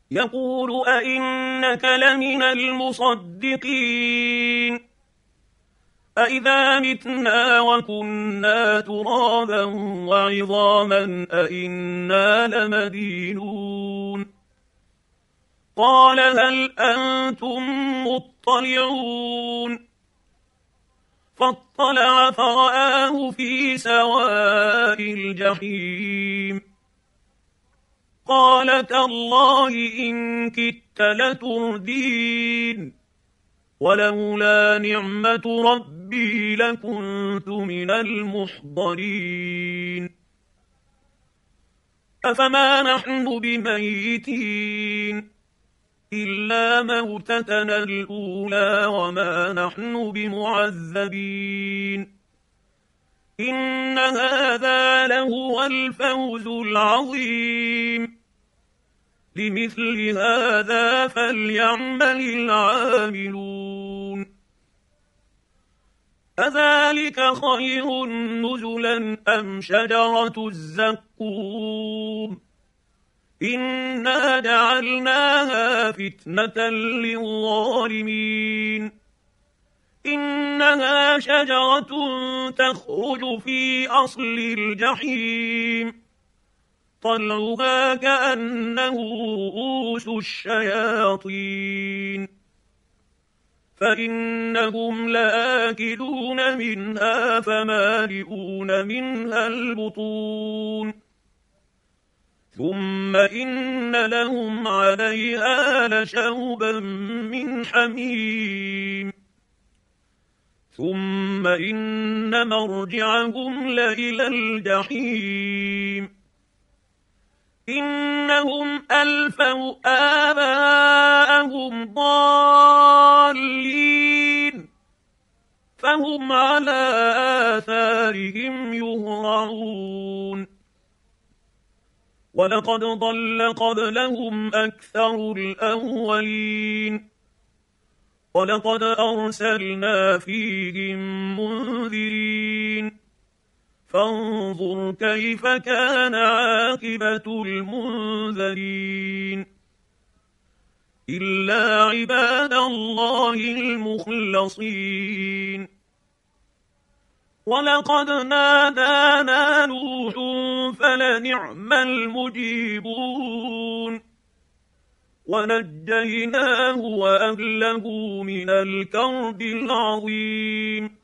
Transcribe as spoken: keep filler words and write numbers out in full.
يقول أئنك لمن المصدقين أئذا متنا وكنا ترابا وعظاما أئنا لمدينون قال هل أنتم مطلعون فاطلع فرآه في سواء الجحيم قال تالله إن كدت لتردين ولولا نعمة ربي لكنت من المحضرين أفما نحن بميتين إلا موتتنا الأولى وما نحن بمعذبين إن هذا لهو الفوز العظيم لمثل هذا فليعمل العاملون أذلك خير نزلا أم شجرة الزقوم إنا جعلناها فتنة للظالمين إنها شجرة تخرج في أصل الجحيم طلعها كأنه رؤوس الشياطين فإنهم لآكلون منها فمالئون منها البطون ثم إن لهم عليها لشوبا من حميم ثم إن مرجعهم لإلى الجحيم إنهم ألفوا آباءهم ضالين فهم على آثارهم يهرعون ولقد ضل قبلهم أكثر الأولين ولقد أرسلنا فيهم منذرين فانظر كيف كان عاقبة المنذرين إلا عباد الله المخلصين ولقد نادانا نوح فلنعم المجيبون ونجيناه وأهله من الكرب العظيم